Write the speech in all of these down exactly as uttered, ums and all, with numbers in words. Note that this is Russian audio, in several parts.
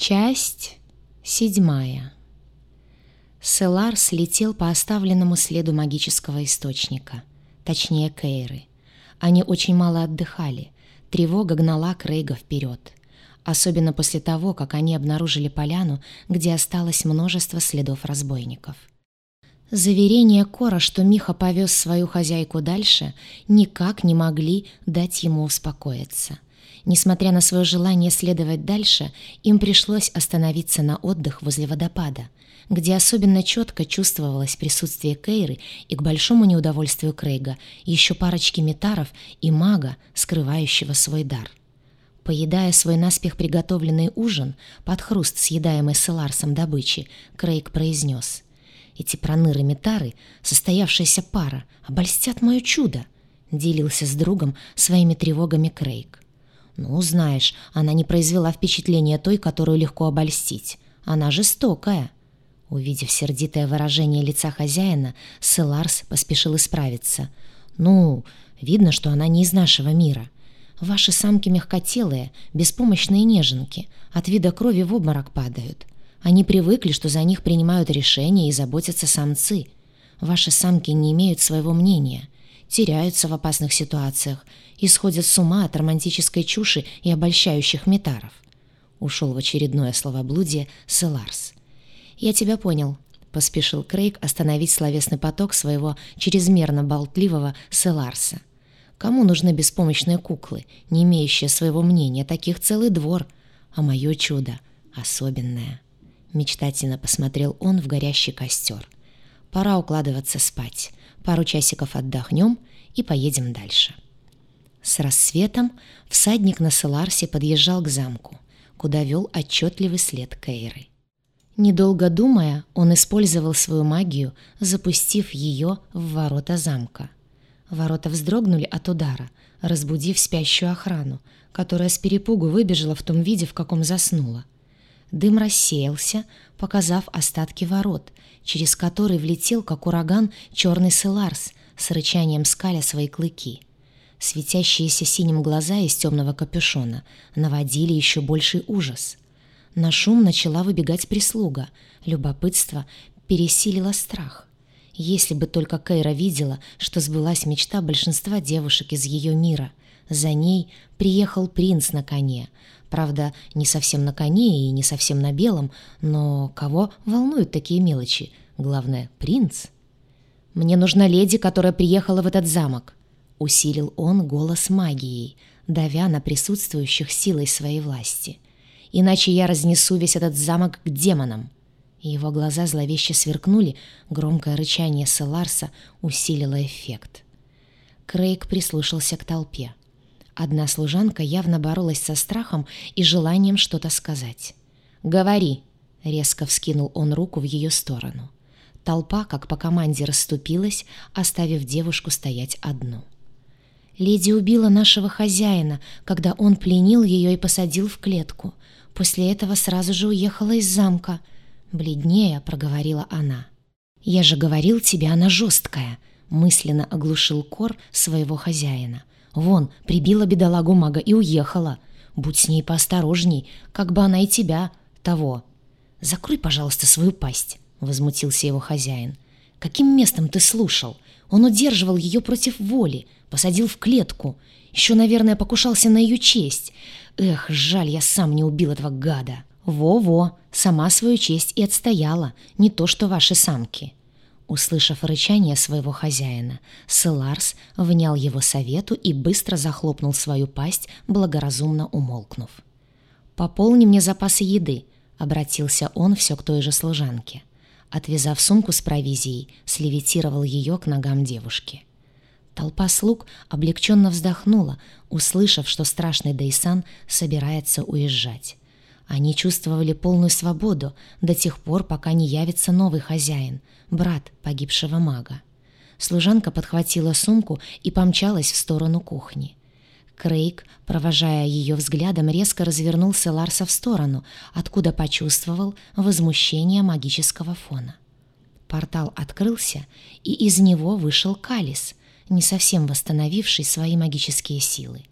Часть седьмая. Селарс летел по оставленному следу магического источника, точнее Кейры. Они очень мало отдыхали, тревога гнала Крейга вперед. Особенно после того, как они обнаружили поляну, где осталось множество следов разбойников. Заверения Кора, что Миха повез свою хозяйку дальше, никак не могли дать ему успокоиться. Несмотря на свое желание следовать дальше, им пришлось остановиться на отдых возле водопада, где особенно четко чувствовалось присутствие Кейры и, к большому неудовольствию Крейга, еще парочки метаров и мага, скрывающего свой дар. Поедая свой наспех приготовленный ужин под хруст съедаемой Селарсом добычи, Крейг произнес: «Эти проныры-метары, состоявшаяся пара, обольстят мое чудо», — делился с другом своими тревогами Крейг. «Ну, знаешь, она не произвела впечатления той, которую легко обольстить. Она жестокая». Увидев сердитое выражение лица хозяина, Селарс поспешил исправиться. «Ну, видно, что она не из нашего мира. Ваши самки мягкотелые, беспомощные неженки, от вида крови в обморок падают. Они привыкли, что за них принимают решения и заботятся самцы. Ваши самки не имеют своего мнения, теряются в опасных ситуациях и сходят с ума от романтической чуши и обольщающих метаров». Ушел в очередное словоблудие Селарс. «Я тебя понял», — поспешил Крейг остановить словесный поток своего чрезмерно болтливого Селарса. «Кому нужны беспомощные куклы, не имеющие своего мнения? Таких целый двор. А мое чудо особенное». Мечтательно посмотрел он в горящий костер. «Пора укладываться спать. Пару часиков отдохнем и поедем дальше». С рассветом всадник на Селарсе подъезжал к замку, куда вел отчетливый след Кейры. Недолго думая, он использовал свою магию, запустив ее в ворота замка. Ворота вздрогнули от удара, разбудив спящую охрану, которая с перепугу выбежала в том виде, в каком заснула. Дым рассеялся, показав остатки ворот, через которые влетел, как ураган, черный Селарс, с рычанием скаля свои клыки. Светящиеся синим глаза из темного капюшона наводили еще больший ужас. На шум начала выбегать прислуга, любопытство пересилило страх. Если бы только Кейра видела, что сбылась мечта большинства девушек из ее мира. За ней приехал принц на коне. Правда, не совсем на коне и не совсем на белом, но кого волнуют такие мелочи? Главное, принц. «Мне нужна леди, которая приехала в этот замок», — усилил он голос магией, давя на присутствующих силой своей власти. «Иначе я разнесу весь этот замок к демонам». Его глаза зловеще сверкнули, громкое рычание Селарса усилило эффект. Крейг прислушался к толпе. Одна служанка явно боролась со страхом и желанием что-то сказать. «Говори!» — резко вскинул он руку в ее сторону. Толпа, как по команде, расступилась, оставив девушку стоять одну. «Леди убила нашего хозяина, когда он пленил ее и посадил в клетку. После этого сразу же уехала из замка», — бледнее проговорила она. «Я же говорил тебе, она жесткая», — мысленно оглушил Кор своего хозяина. «Вон, прибила бедолагу мага и уехала. Будь с ней поосторожней, как бы она и тебя того». «Закрой, пожалуйста, свою пасть», — возмутился его хозяин. «Каким местом ты слушал? Он удерживал ее против воли, посадил в клетку. Еще, наверное, покушался на ее честь. Эх, жаль, я сам не убил этого гада». «Во-во, сама свою честь и отстояла, не то что ваши самки». Услышав рычание своего хозяина, Селарс внял его совету и быстро захлопнул свою пасть, благоразумно умолкнув. «Пополни мне запасы еды», — обратился он все к той же служанке. Отвязав сумку с провизией, слевитировал ее к ногам девушки. Толпа слуг облегченно вздохнула, услышав, что страшный Дейсан собирается уезжать. Они чувствовали полную свободу до тех пор, пока не явится новый хозяин, брат погибшего мага. Служанка подхватила сумку и помчалась в сторону кухни. Крейг, провожая ее взглядом, резко развернул Селарса в сторону, откуда почувствовал возмущение магического фона. Портал открылся, и из него вышел Калис, не совсем восстановивший свои магические силы.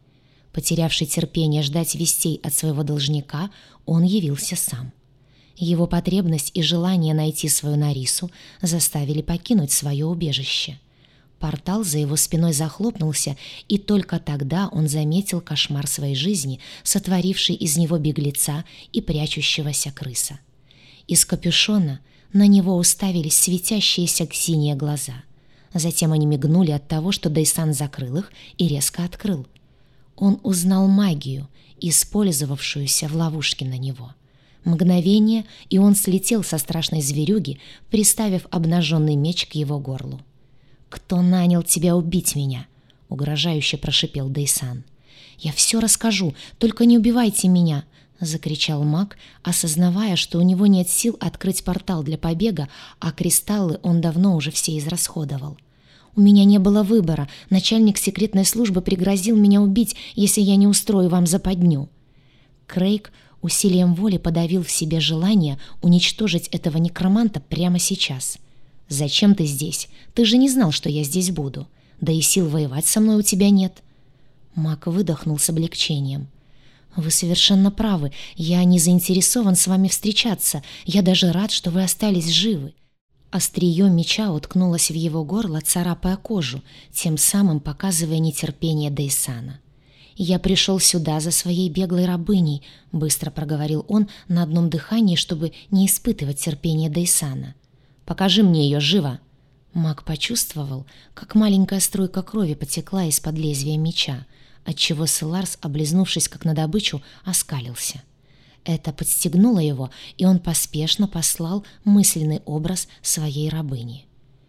Потерявший терпение ждать вестей от своего должника, он явился сам. Его потребность и желание найти свою Нарису заставили покинуть свое убежище. Портал за его спиной захлопнулся, и только тогда он заметил кошмар своей жизни, сотворивший из него беглеца и прячущегося крыса. Из капюшона на него уставились светящиеся синие глаза. Затем они мигнули от того, что Дейсан закрыл их и резко открыл. Он узнал магию, использовавшуюся в ловушке на него. Мгновение, и он слетел со страшной зверюги, приставив обнаженный меч к его горлу. «Кто нанял тебя убить меня?» — угрожающе прошипел Дейсан. «Я все расскажу, только не убивайте меня!» — закричал маг, осознавая, что у него нет сил открыть портал для побега, а кристаллы он давно уже все израсходовал. «У меня не было выбора. Начальник секретной службы пригрозил меня убить, если я не устрою вам западню». Крейг усилием воли подавил в себе желание уничтожить этого некроманта прямо сейчас. «Зачем ты здесь? Ты же не знал, что я здесь буду. Да и сил воевать со мной у тебя нет». Маг выдохнул с облегчением. «Вы совершенно правы. Я не заинтересован с вами встречаться. Я даже рад, что вы остались живы». Острие меча уткнулось в его горло, царапая кожу, тем самым показывая нетерпение Дейсана. «Я пришел сюда за своей беглой рабыней», — быстро проговорил он на одном дыхании, чтобы не испытывать терпения Дейсана. «Покажи мне ее живо!» Маг почувствовал, как маленькая струйка крови потекла из-под лезвия меча, отчего Селарс, облизнувшись как на добычу, оскалился. Это подстегнуло его, и он поспешно послал мысленный образ своей рабыни.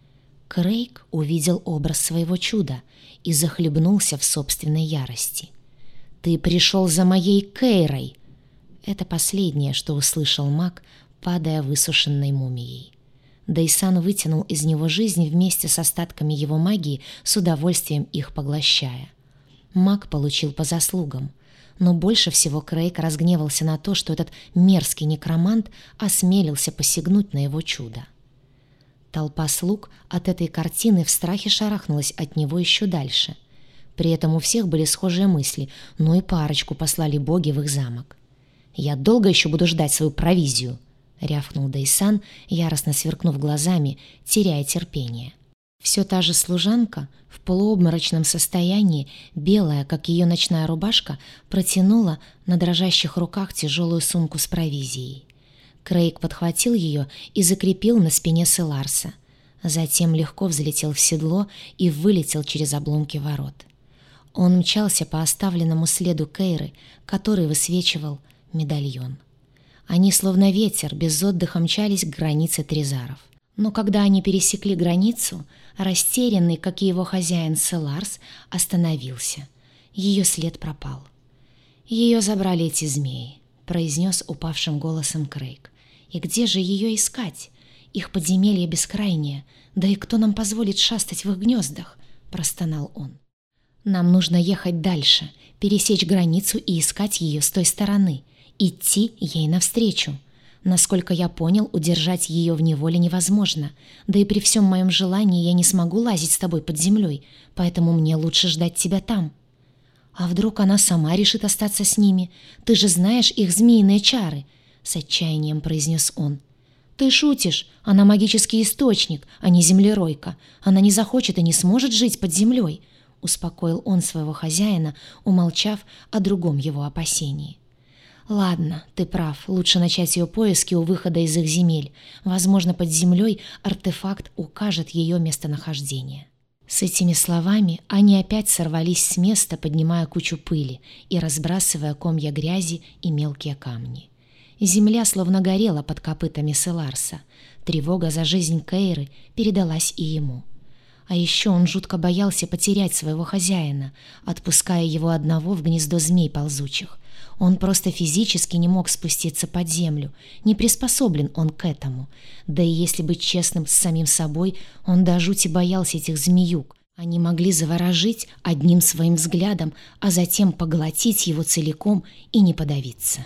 Крейг увидел образ своего чуда и захлебнулся в собственной ярости. «Ты пришел за моей Кейрой!» Это последнее, что услышал маг, падая высушенной мумией. Дейсан вытянул из него жизнь вместе с остатками его магии, с удовольствием их поглощая. Маг получил по заслугам. Но больше всего Крейг разгневался на то, что этот мерзкий некромант осмелился посягнуть на его чудо. Толпа слуг от этой картины в страхе шарахнулась от него еще дальше. При этом у всех были схожие мысли, но и парочку послали боги в их замок. «Я долго еще буду ждать свою провизию?» — рявкнул Дейсан, яростно сверкнув глазами, теряя терпение. Все та же служанка, в полуобморочном состоянии, белая, как ее ночная рубашка, протянула на дрожащих руках тяжелую сумку с провизией. Крейг подхватил ее и закрепил на спине Селарса. Затем легко взлетел в седло и вылетел через обломки ворот. Он мчался по оставленному следу Кейры, который высвечивал медальон. Они, словно ветер, без отдыха мчались к границе Тризаров. Но когда они пересекли границу, растерянный, как и его хозяин Селарс, остановился. Ее след пропал. «Ее забрали эти змеи», — произнес упавшим голосом Крейг. «И где же ее искать? Их подземелье бескрайнее, да и кто нам позволит шастать в их гнездах?» — простонал он. «Нам нужно ехать дальше, пересечь границу и искать ее с той стороны, идти ей навстречу. Насколько я понял, удержать ее в неволе невозможно, да и при всем моем желании я не смогу лазить с тобой под землей, поэтому мне лучше ждать тебя там». «А вдруг она сама решит остаться с ними? Ты же знаешь их змеиные чары!» — с отчаянием произнес он. «Ты шутишь, она магический источник, а не землеройка. Она не захочет и не сможет жить под землей», — успокоил он своего хозяина, умолчав о другом его опасении. «Ладно, ты прав, лучше начать ее поиски у выхода из их земель. Возможно, под землей артефакт укажет ее местонахождение». С этими словами они опять сорвались с места, поднимая кучу пыли и разбрасывая комья грязи и мелкие камни. Земля словно горела под копытами Селарса. Тревога за жизнь Кейры передалась и ему. А еще он жутко боялся потерять своего хозяина, отпуская его одного в гнездо змей ползучих. Он просто физически не мог спуститься под землю, не приспособлен он к этому. Да и если быть честным с самим собой, он до жути боялся этих змеюк. Они могли заворожить одним своим взглядом, а затем поглотить его целиком и не подавиться.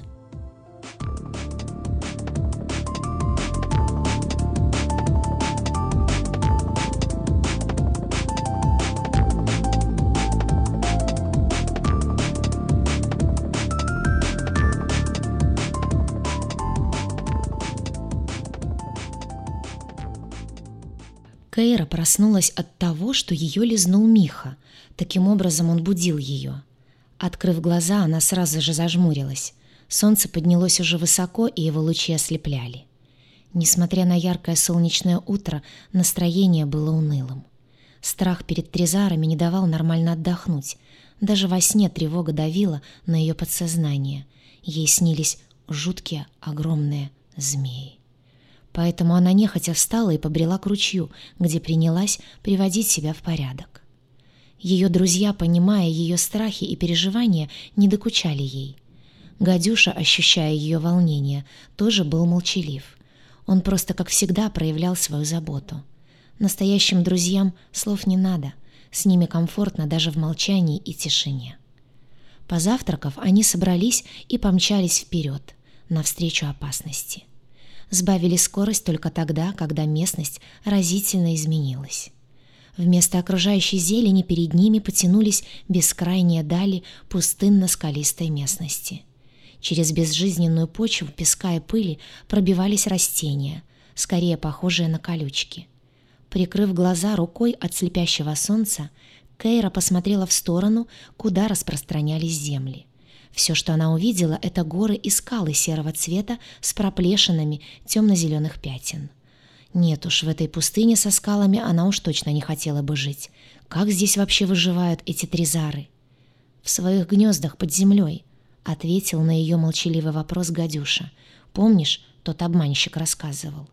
Кейра проснулась от того, что ее лизнул Миха. Таким образом он будил ее. Открыв глаза, она сразу же зажмурилась. Солнце поднялось уже высоко, и его лучи ослепляли. Несмотря на яркое солнечное утро, настроение было унылым. Страх перед тризарами не давал нормально отдохнуть. Даже во сне тревога давила на ее подсознание. Ей снились жуткие огромные змеи. Поэтому она нехотя встала и побрела к ручью, где принялась приводить себя в порядок. Ее друзья, понимая ее страхи и переживания, не докучали ей. Гадюша, ощущая ее волнение, тоже был молчалив. Он просто, как всегда, проявлял свою заботу. Настоящим друзьям слов не надо, с ними комфортно даже в молчании и тишине. Позавтракав, они собрались и помчались вперед, навстречу опасности. Сбавили скорость только тогда, когда местность разительно изменилась. Вместо окружающей зелени перед ними потянулись бескрайние дали пустынно-скалистой местности. Через безжизненную почву песка и пыли пробивались растения, скорее похожие на колючки. Прикрыв глаза рукой от слепящего солнца, Кейра посмотрела в сторону, куда распространялись земли. Все, что она увидела, — это горы и скалы серого цвета с проплешинами темно-зеленых пятен. Нет уж, в этой пустыне со скалами она уж точно не хотела бы жить. Как здесь вообще выживают эти тризары? «В своих гнездах под землей», — ответил на ее молчаливый вопрос гадюша. «Помнишь, тот обманщик рассказывал?»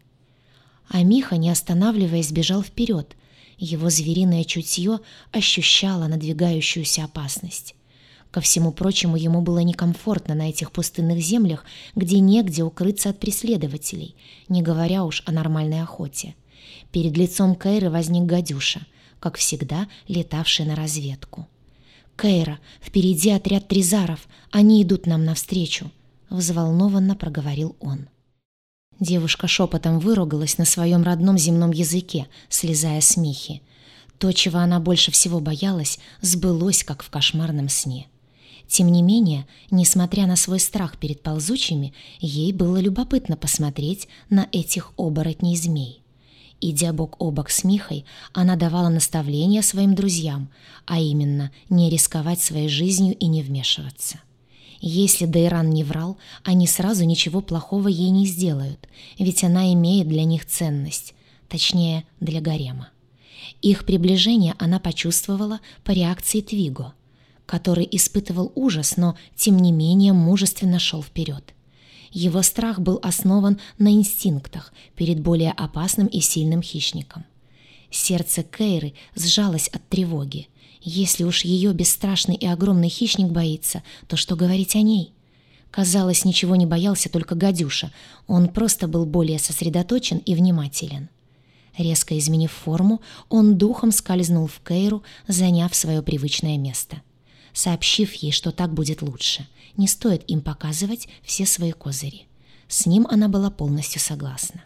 А Миха, не останавливаясь, бежал вперед. Его звериное чутье ощущало надвигающуюся опасность. Ко всему прочему, ему было некомфортно на этих пустынных землях, где негде укрыться от преследователей, не говоря уж о нормальной охоте. Перед лицом Кейры возник гадюша, как всегда летавший на разведку. «Кейра, впереди отряд тризаров, они идут нам навстречу», — взволнованно проговорил он. Девушка шепотом выругалась на своем родном земном языке, слезая с Михи. То, чего она больше всего боялась, сбылось, как в кошмарном сне. Тем не менее, несмотря на свой страх перед ползучими, ей было любопытно посмотреть на этих оборотней-змей. Идя бок о бок с Михой, она давала наставления своим друзьям, а именно не рисковать своей жизнью и не вмешиваться. Если Дейран не врал, они сразу ничего плохого ей не сделают, ведь она имеет для них ценность, точнее, для гарема. Их приближение она почувствовала по реакции Твиго, который испытывал ужас, но, тем не менее, мужественно шел вперед. Его страх был основан на инстинктах перед более опасным и сильным хищником. Сердце Кейры сжалось от тревоги. Если уж ее бесстрашный и огромный хищник боится, то что говорить о ней? Казалось, ничего не боялся только гадюша, он просто был более сосредоточен и внимателен. Резко изменив форму, он духом скользнул в Кейру, заняв свое привычное место. Сообщив ей, что так будет лучше, не стоит им показывать все свои козыри. С ним она была полностью согласна.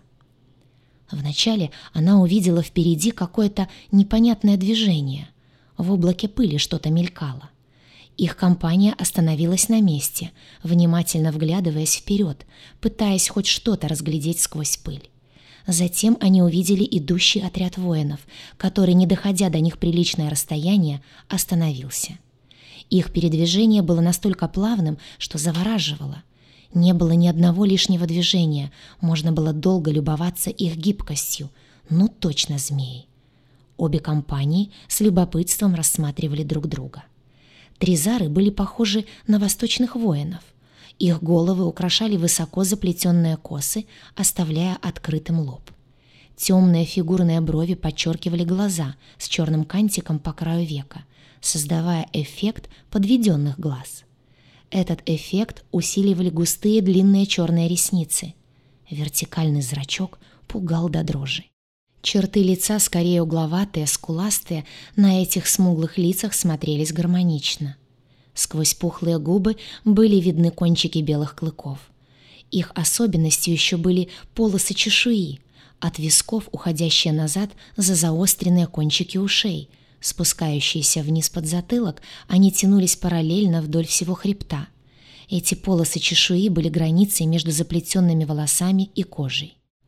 Вначале она увидела впереди какое-то непонятное движение. В облаке пыли что-то мелькало. Их компания остановилась на месте, внимательно вглядываясь вперед, пытаясь хоть что-то разглядеть сквозь пыль. Затем они увидели идущий отряд воинов, который, не доходя до них приличное расстояние, остановился. Их передвижение было настолько плавным, что завораживало. Не было ни одного лишнего движения, можно было долго любоваться их гибкостью. Ну точно змеи. Обе компании с любопытством рассматривали друг друга. Тризары были похожи на восточных воинов. Их головы украшали высоко заплетенные косы, оставляя открытым лоб. Темные фигурные брови подчеркивали глаза с черным кантиком по краю века, создавая эффект подведенных глаз. Этот эффект усиливали густые длинные черные ресницы. Вертикальный зрачок пугал до дрожи. Черты лица, скорее угловатые, скуластые, на этих смуглых лицах смотрелись гармонично. Сквозь пухлые губы были видны кончики белых клыков. Их особенностью еще были полосы чешуи, от висков, уходящие назад за заостренные кончики ушей. Спускающиеся вниз под затылок, они тянулись параллельно вдоль всего хребта. Эти полосы чешуи были границей между заплетенными волосами и кожей.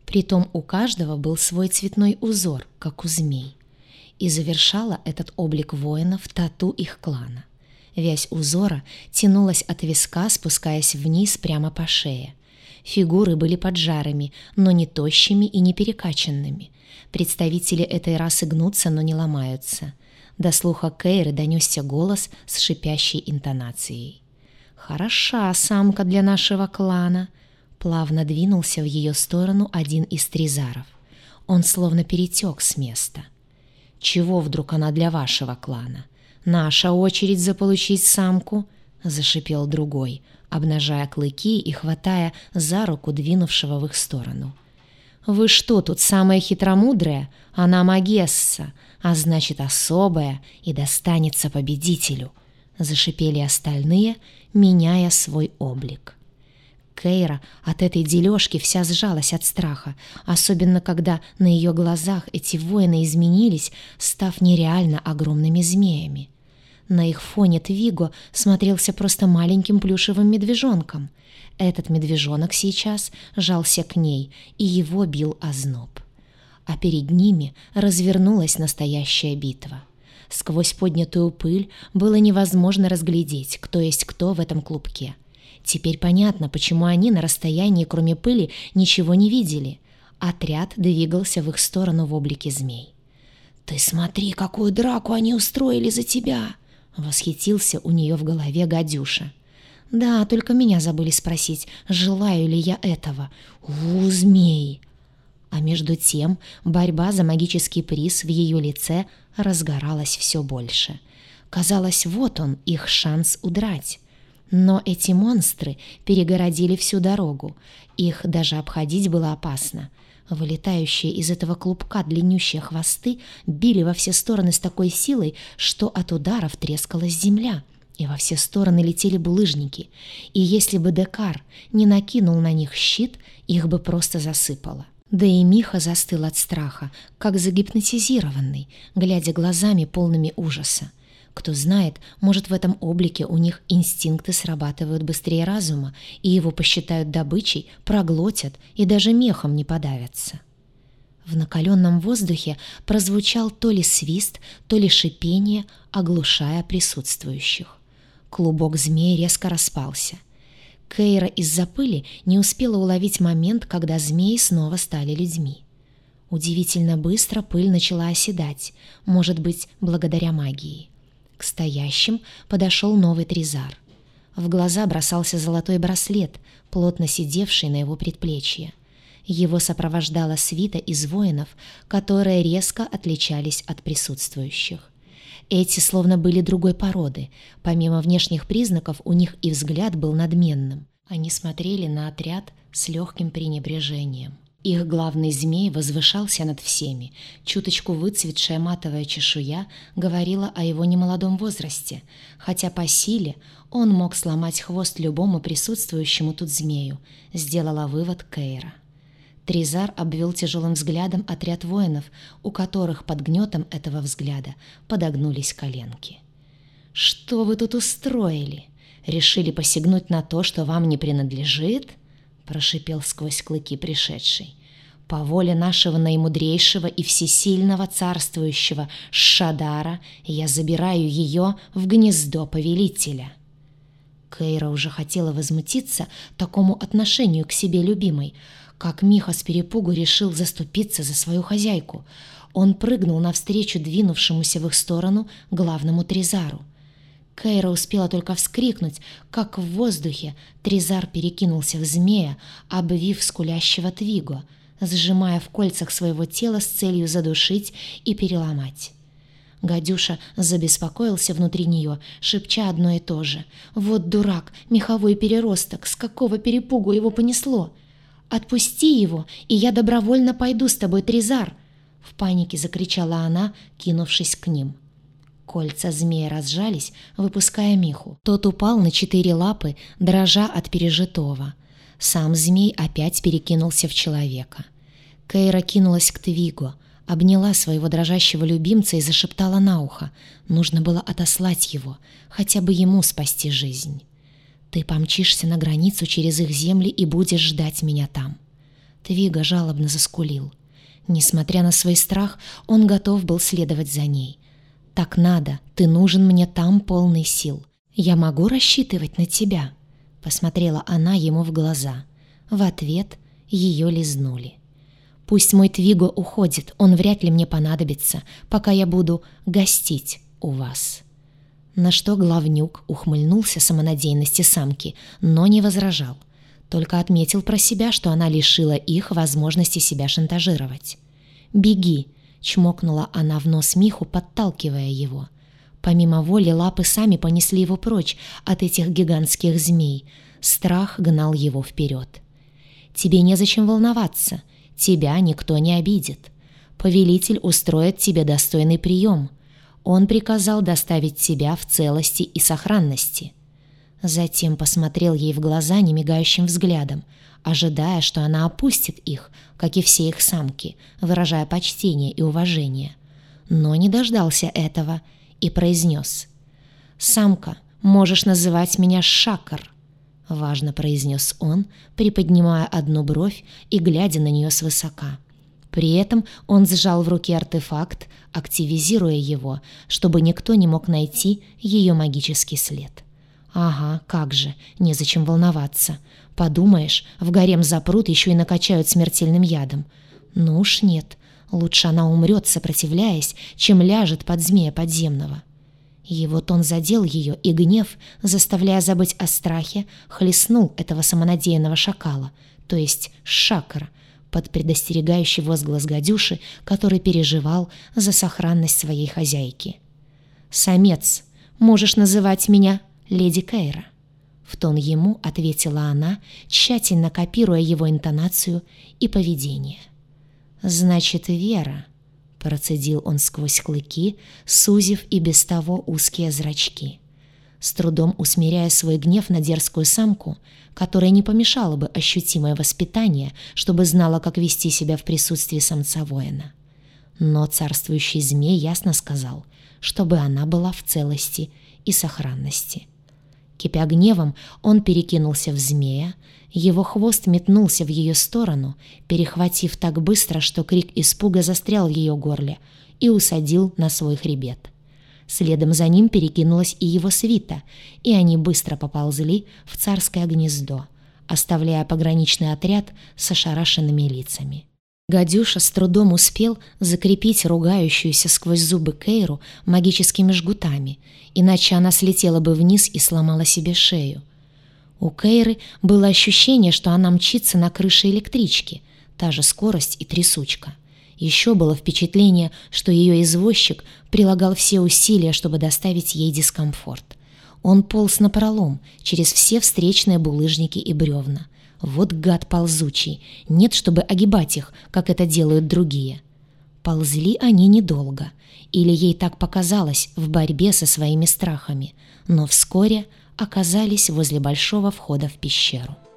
Притом у каждого был свой цветной узор, как у змей. И завершала этот облик воинов тату их клана. Вязь узора тянулась от виска, спускаясь вниз прямо по шее. Фигуры были поджарыми, но не тощими и не перекачанными. Представители этой расы гнутся, но не ломаются. До слуха Кейры донесся голос с шипящей интонацией. «Хороша самка для нашего клана!» Плавно двинулся в ее сторону один из тризаров. Он словно перетек с места. «Чего вдруг она для вашего клана? Наша очередь заполучить самку!» — зашипел другой, обнажая клыки и хватая за руку двинувшего в их сторону. «Вы что тут, самая хитромудрая? Она Магесса, а значит особая и достанется победителю!» — зашипели остальные, меняя свой облик. Кейра от этой дележки вся сжалась от страха, особенно когда на ее глазах эти воины изменились, став нереально огромными змеями. На их фоне Твиго смотрелся просто маленьким плюшевым медвежонком. Этот медвежонок сейчас жался к ней, и его бил озноб. А перед ними развернулась настоящая битва. Сквозь поднятую пыль было невозможно разглядеть, кто есть кто в этом клубке. Теперь понятно, почему они на расстоянии, кроме пыли, ничего не видели. Отряд двигался в их сторону в облике змей. «Ты смотри, какую драку они устроили за тебя!» — восхитился у нее в голове гадюша. «Да, только меня забыли спросить, желаю ли я этого. У, змеи!» А между тем борьба за магический приз в ее лице разгоралась все больше. Казалось, вот он, их шанс удрать. Но эти монстры перегородили всю дорогу. Их даже обходить было опасно. Вылетающие из этого клубка длиннющие хвосты били во все стороны с такой силой, что от ударов трескалась земля, и во все стороны летели булыжники. И если бы Декар не накинул на них щит, их бы просто засыпало. Да и Миха застыл от страха, как загипнотизированный, глядя глазами полными ужаса. Кто знает, может, в этом облике у них инстинкты срабатывают быстрее разума, и его посчитают добычей, проглотят и даже мехом не подавятся. В накаленном воздухе прозвучал то ли свист, то ли шипение, оглушая присутствующих. Клубок змей резко распался. Кейра из-за пыли не успела уловить момент, когда змеи снова стали людьми. Удивительно быстро пыль начала оседать, может быть, благодаря магии. К стоящим подошел новый тризар. В глаза бросался золотой браслет, плотно сидевший на его предплечье. Его сопровождала свита из воинов, которые резко отличались от присутствующих. Эти словно были другой породы. Помимо внешних признаков, у них и взгляд был надменным. Они смотрели на отряд с легким пренебрежением. Их главный змей возвышался над всеми. Чуточку выцветшая матовая чешуя говорила о его немолодом возрасте, хотя по силе он мог сломать хвост любому присутствующему тут змею, сделала вывод Кейра. Тризар обвел тяжелым взглядом отряд воинов, у которых под гнетом этого взгляда подогнулись коленки. «Что вы тут устроили? Решили посягнуть на то, что вам не принадлежит?» прошипел сквозь клыки пришедший. «По воле нашего наимудрейшего и всесильного царствующего Шадара я забираю ее в гнездо повелителя». Кейра уже хотела возмутиться такому отношению к себе любимой, как Миха с перепугу решил заступиться за свою хозяйку. Он прыгнул навстречу двинувшемуся в их сторону главному тризару. Кейра успела только вскрикнуть, как в воздухе тризар перекинулся в змея, обвив скулящего Твиго, сжимая в кольцах своего тела с целью задушить и переломать. Гадюша забеспокоился внутри нее, шепча одно и то же. «Вот дурак, меховой переросток, с какого перепугу его понесло? Отпусти его, и я добровольно пойду с тобой, тризар!» В панике закричала она, кинувшись к ним. Кольца змея разжались, выпуская Миху. Тот упал на четыре лапы, дрожа от пережитого. Сам змей опять перекинулся в человека. Кейра кинулась к Твиго, обняла своего дрожащего любимца и зашептала на ухо. Нужно было отослать его, хотя бы ему спасти жизнь. «Ты помчишься на границу через их земли и будешь ждать меня там». Твиго жалобно заскулил. Несмотря на свой страх, он готов был следовать за ней. «Так надо, ты нужен мне там полный сил. Я могу рассчитывать на тебя?» Посмотрела она ему в глаза. В ответ ее лизнули. «Пусть мой Твиго уходит, он вряд ли мне понадобится, пока я буду гостить у вас». На что главнюк ухмыльнулся самонадеянности самки, но не возражал. Только отметил про себя, что она лишила их возможности себя шантажировать. «Беги!» — чмокнула она в нос Миху, подталкивая его. Помимо воли лапы сами понесли его прочь от этих гигантских змей. Страх гнал его вперед. «Тебе незачем волноваться. Тебя никто не обидит. Повелитель устроит тебе достойный прием. Он приказал доставить тебя в целости и сохранности». Затем посмотрел ей в глаза немигающим взглядом, ожидая, что она опустит их, как и все их самки, выражая почтение и уважение. Но не дождался этого и произнес: «Самка, можешь называть меня Шакар», — важно произнес он, приподнимая одну бровь и глядя на нее свысока. При этом он сжал в руке артефакт, активизируя его, чтобы никто не мог найти ее магический след. «Ага, как же, незачем волноваться. Подумаешь, в гарем запрут, еще и накачают смертельным ядом. Ну уж нет, лучше она умрет, сопротивляясь, чем ляжет под змея подземного». И вот он задел ее, и гнев, заставляя забыть о страхе, хлестнул этого самонадеянного шакала, то есть Шакара, под предостерегающий возглас гадюши, который переживал за сохранность своей хозяйки. «Самец, можешь называть меня леди Кейра», — в тон ему ответила она, тщательно копируя его интонацию и поведение. «Значит, Вера», — процедил он сквозь клыки, сузив и без того узкие зрачки, с трудом усмиряя свой гнев на дерзкую самку, которая не помешала бы ощутимое воспитание, чтобы знала, как вести себя в присутствии самца-воина. Но царствующий змей ясно сказал, чтобы она была в целости и сохранности. Кипя гневом, он перекинулся в змея, его хвост метнулся в ее сторону, перехватив так быстро, что крик испуга застрял в ее горле, и усадил на свой хребет. Следом за ним перекинулась и его свита, и они быстро поползли в царское гнездо, оставляя пограничный отряд с ошарашенными лицами. Гадюша с трудом успел закрепить ругающуюся сквозь зубы Кейру магическими жгутами, иначе она слетела бы вниз и сломала себе шею. У Кейры было ощущение, что она мчится на крыше электрички, та же скорость и трясучка. Еще было впечатление, что ее извозчик прилагал все усилия, чтобы доставить ей дискомфорт. Он полз напролом через все встречные булыжники и бревна. Вот гад ползучий, нет, чтобы огибать их, как это делают другие. Ползли они недолго, или ей так показалось в борьбе со своими страхами, но вскоре оказались возле большого входа в пещеру.